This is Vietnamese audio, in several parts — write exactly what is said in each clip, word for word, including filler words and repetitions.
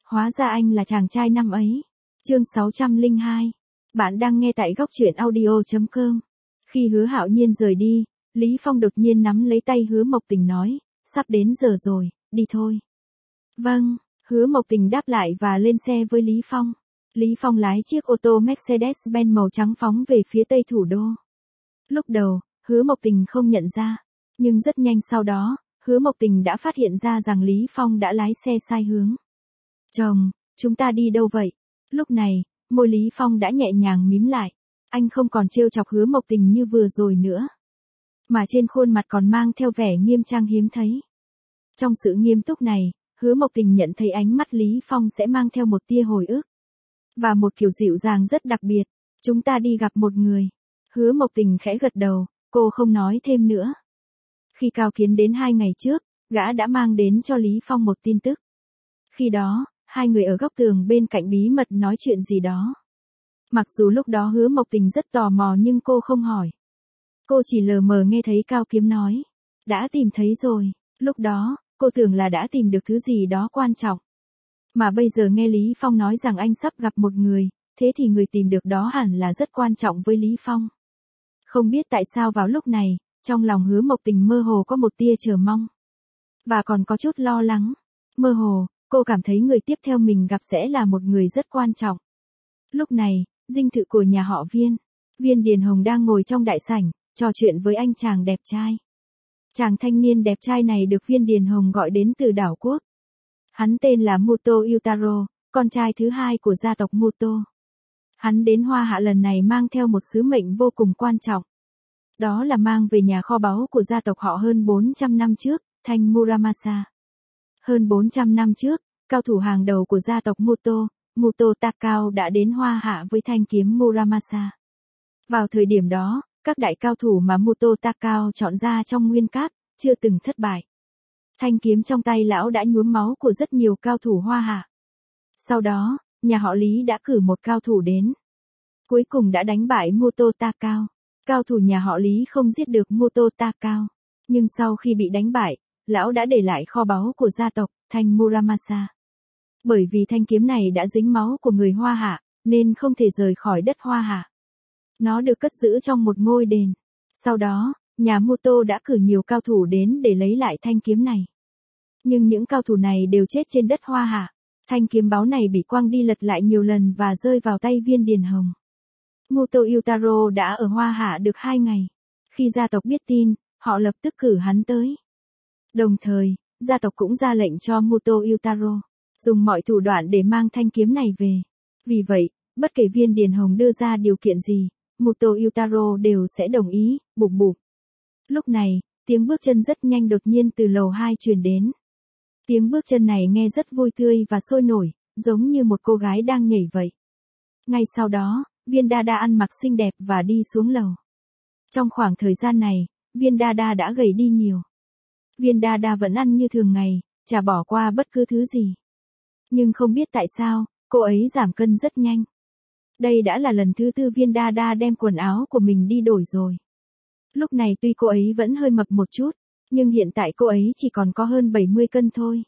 Hóa ra anh là chàng trai năm ấy. Chương sáu trăm lẻ hai. Bạn đang nghe tại góc truyện audio chấm com. Khi Hứa Hạo Nhiên rời đi, Lý Phong đột nhiên nắm lấy tay Hứa Mộc Tình nói, sắp đến giờ rồi, đi thôi. Vâng, Hứa Mộc Tình đáp lại và lên xe với Lý Phong. Lý Phong lái chiếc ô tô Mercedes-Benz màu trắng phóng về phía tây thủ đô. Lúc đầu, Hứa Mộc Tình không nhận ra, nhưng rất nhanh sau đó, Hứa Mộc Tình đã phát hiện ra rằng Lý Phong đã lái xe sai hướng. Chồng, chúng ta đi đâu vậy? Lúc này, môi Lý Phong đã nhẹ nhàng mím lại. Anh không còn trêu chọc Hứa Mộc Tình như vừa rồi nữa, mà trên khuôn mặt còn mang theo vẻ nghiêm trang hiếm thấy. Trong sự nghiêm túc này, Hứa Mộc Tình nhận thấy ánh mắt Lý Phong sẽ mang theo một tia hồi ức, và một kiểu dịu dàng rất đặc biệt. Chúng ta đi gặp một người. Hứa Mộc Tình khẽ gật đầu, cô không nói thêm nữa. Khi Cao Kiến đến hai ngày trước, gã đã mang đến cho Lý Phong một tin tức. Khi đó, hai người ở góc tường bên cạnh bí mật nói chuyện gì đó. Mặc dù lúc đó Hứa Mộc Tình rất tò mò nhưng cô không hỏi. Cô chỉ lờ mờ nghe thấy Cao Kiếm nói, đã tìm thấy rồi. Lúc đó, cô tưởng là đã tìm được thứ gì đó quan trọng. Mà bây giờ nghe Lý Phong nói rằng anh sắp gặp một người, thế thì người tìm được đó hẳn là rất quan trọng với Lý Phong. Không biết tại sao vào lúc này, trong lòng Hứa Mộc Tình mơ hồ có một tia chờ mong. Và còn có chút lo lắng. Mơ hồ, cô cảm thấy người tiếp theo mình gặp sẽ là một người rất quan trọng. Lúc này, dinh thự của nhà họ Viên. Viên Điền Hồng đang ngồi trong đại sảnh, trò chuyện với anh chàng đẹp trai. Chàng thanh niên đẹp trai này được Viên Điền Hồng gọi đến từ đảo quốc. Hắn tên là Muto Yutaro, con trai thứ hai của gia tộc Muto. Hắn đến Hoa Hạ lần này mang theo một sứ mệnh vô cùng quan trọng. Đó là mang về nhà kho báu của gia tộc họ hơn bốn trăm năm trước, thanh Muramasa. Hơn bốn trăm năm trước, cao thủ hàng đầu của gia tộc Muto, Muto Takao đã đến Hoa Hạ với thanh kiếm Muramasa. Vào thời điểm đó, các đại cao thủ mà Muto Takao chọn ra trong nguyên các, chưa từng thất bại. Thanh kiếm trong tay lão đã nhuốm máu của rất nhiều cao thủ Hoa Hạ. Sau đó, nhà họ Lý đã cử một cao thủ đến. Cuối cùng đã đánh bại Muto Takao. Cao thủ nhà họ Lý không giết được Muto Takao. Nhưng sau khi bị đánh bại, lão đã để lại kho báu của gia tộc, thanh Muramasa. Bởi vì thanh kiếm này đã dính máu của người Hoa Hạ, nên không thể rời khỏi đất Hoa Hạ. Nó được cất giữ trong một ngôi đền. Sau đó, nhà Muto đã cử nhiều cao thủ đến để lấy lại thanh kiếm này. Nhưng những cao thủ này đều chết trên đất Hoa Hạ. Thanh kiếm báu này bị quăng đi lật lại nhiều lần và rơi vào tay Viên Điền Hồng. Muto Yutaro đã ở Hoa Hạ được hai ngày. Khi gia tộc biết tin, họ lập tức cử hắn tới. Đồng thời, gia tộc cũng ra lệnh cho Muto Yutaro dùng mọi thủ đoạn để mang thanh kiếm này về. Vì vậy, bất kể Viên Điền Hồng đưa ra điều kiện gì, Muto Yutaro đều sẽ đồng ý, bụp bụp. Lúc này, tiếng bước chân rất nhanh đột nhiên từ lầu hai truyền đến. Tiếng bước chân này nghe rất vui tươi và sôi nổi, giống như một cô gái đang nhảy vậy. Ngay sau đó, Viên Đa Đa ăn mặc xinh đẹp và đi xuống lầu. Trong khoảng thời gian này, Viên Đa Đa đã gầy đi nhiều. Viên Đa Đa vẫn ăn như thường ngày, chả bỏ qua bất cứ thứ gì. Nhưng không biết tại sao, cô ấy giảm cân rất nhanh. Đây đã là lần thứ tư Viên Đa Đa đem quần áo của mình đi đổi rồi. Lúc này tuy cô ấy vẫn hơi mập một chút, nhưng hiện tại cô ấy chỉ còn có hơn bảy mươi cân thôi.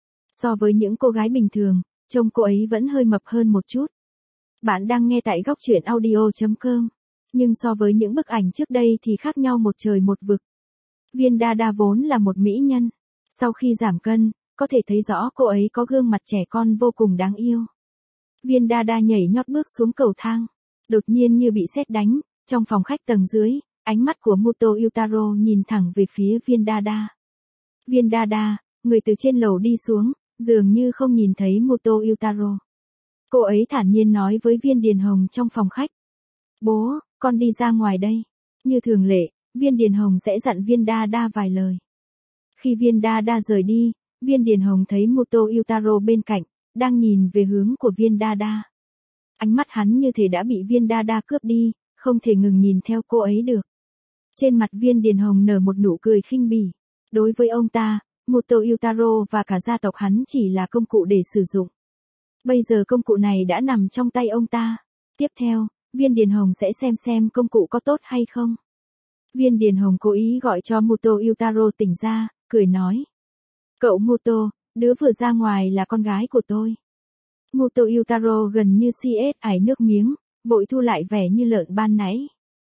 So với những cô gái bình thường, trông cô ấy vẫn hơi mập hơn một chút. Bạn đang nghe tại góc truyện audio chấm com. Nhưng so với những bức ảnh trước đây thì khác nhau một trời một vực. Viên Đa Đa vốn là một mỹ nhân. Sau khi giảm cân, có thể thấy rõ cô ấy có gương mặt trẻ con vô cùng đáng yêu. Viên Đa Đa nhảy nhót bước xuống cầu thang. Đột nhiên như bị sét đánh, trong phòng khách tầng dưới, ánh mắt của Muto Yutaro nhìn thẳng về phía Viên Đa Đa. Viên Đa Đa, người từ trên lầu đi xuống, dường như không nhìn thấy Muto Yutaro. Cô ấy thản nhiên nói với Viên Điền Hồng trong phòng khách. Bố, con đi ra ngoài đây. Như thường lệ, Viên Điền Hồng sẽ dặn Viên Đa Đa vài lời. Khi Viên Đa Đa rời đi, Viên Điền Hồng thấy Muto Yutaro bên cạnh, đang nhìn về hướng của Viên Đa Đa. Ánh mắt hắn như thể đã bị Viên Đa Đa cướp đi, không thể ngừng nhìn theo cô ấy được. Trên mặt Viên Điền Hồng nở một nụ cười khinh bỉ. Đối với ông ta, Muto Yutaro và cả gia tộc hắn chỉ là công cụ để sử dụng. Bây giờ công cụ này đã nằm trong tay ông ta. Tiếp theo, Viên Điền Hồng sẽ xem xem công cụ có tốt hay không. Viên Điền Hồng cố ý gọi cho Muto Yutaro tỉnh ra, cười nói. Cậu Muto, đứa vừa ra ngoài là con gái của tôi. Muto Yutaro gần như si ết ải nước miếng, vội thu lại vẻ như lợn ban nãy.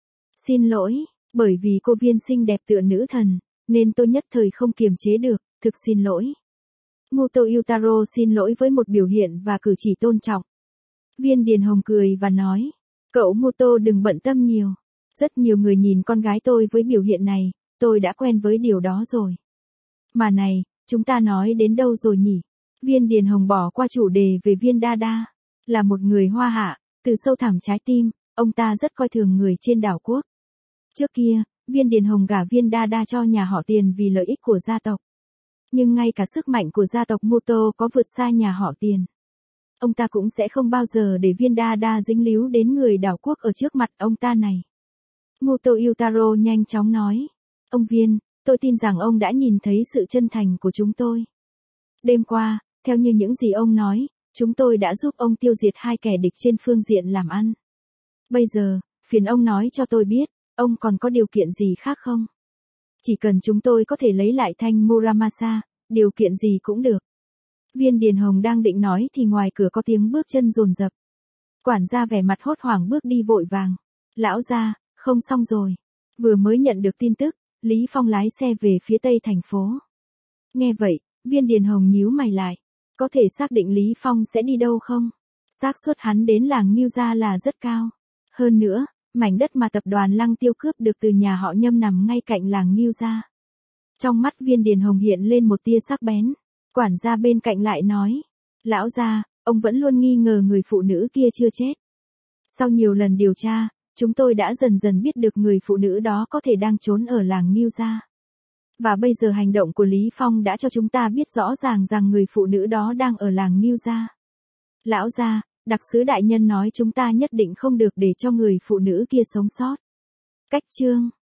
Xin lỗi, bởi vì cô Viên xinh đẹp tựa nữ thần, nên tôi nhất thời không kiềm chế được, thực xin lỗi. Muto Yutaro xin lỗi với một biểu hiện và cử chỉ tôn trọng. Viên Điền Hồng cười và nói, cậu Muto đừng bận tâm nhiều. Rất nhiều người nhìn con gái tôi với biểu hiện này, tôi đã quen với điều đó rồi. Mà này, chúng ta nói đến đâu rồi nhỉ? Viên Điền Hồng bỏ qua chủ đề về Viên Đa Đa. Là một người Hoa Hạ, từ sâu thẳm trái tim, ông ta rất coi thường người trên đảo quốc. Trước kia, Viên Điền Hồng gả Viên Đa Đa cho nhà họ Tiền vì lợi ích của gia tộc. Nhưng ngay cả sức mạnh của gia tộc Muto có vượt xa nhà họ Tiền. Ông ta cũng sẽ không bao giờ để Viên Đa Đa dính líu đến người đảo quốc ở trước mặt ông ta này. Muto Yutaro nhanh chóng nói, ông Viên, tôi tin rằng ông đã nhìn thấy sự chân thành của chúng tôi. Đêm qua, theo như những gì ông nói, chúng tôi đã giúp ông tiêu diệt hai kẻ địch trên phương diện làm ăn. Bây giờ, phiền ông nói cho tôi biết, ông còn có điều kiện gì khác không? Chỉ cần chúng tôi có thể lấy lại thanh Muramasa, điều kiện gì cũng được. Viên Điền Hồng đang định nói thì ngoài cửa có tiếng bước chân dồn dập. Quản gia vẻ mặt hốt hoảng bước đi vội vàng. Lão gia, không xong rồi. Vừa mới nhận được tin tức, Lý Phong lái xe về phía tây thành phố. Nghe vậy, Viên Điền Hồng nhíu mày lại. Có thể xác định Lý Phong sẽ đi đâu không? Xác suất hắn đến làng Ngưu Gia là rất cao. Hơn nữa, mảnh đất mà tập đoàn Lăng Tiêu cướp được từ nhà họ Nhâm nằm ngay cạnh làng Ngưu Gia. Trong mắt Viên Điền Hồng hiện lên một tia sắc bén. Quản gia bên cạnh lại nói. Lão gia, ông vẫn luôn nghi ngờ người phụ nữ kia chưa chết. Sau nhiều lần điều tra, chúng tôi đã dần dần biết được người phụ nữ đó có thể đang trốn ở làng Ngưu Gia. Và bây giờ hành động của Lý Phong đã cho chúng ta biết rõ ràng rằng người phụ nữ đó đang ở làng Ngưu Gia. Lão gia, đặc sứ đại nhân nói chúng ta nhất định không được để cho người phụ nữ kia sống sót. Cách chương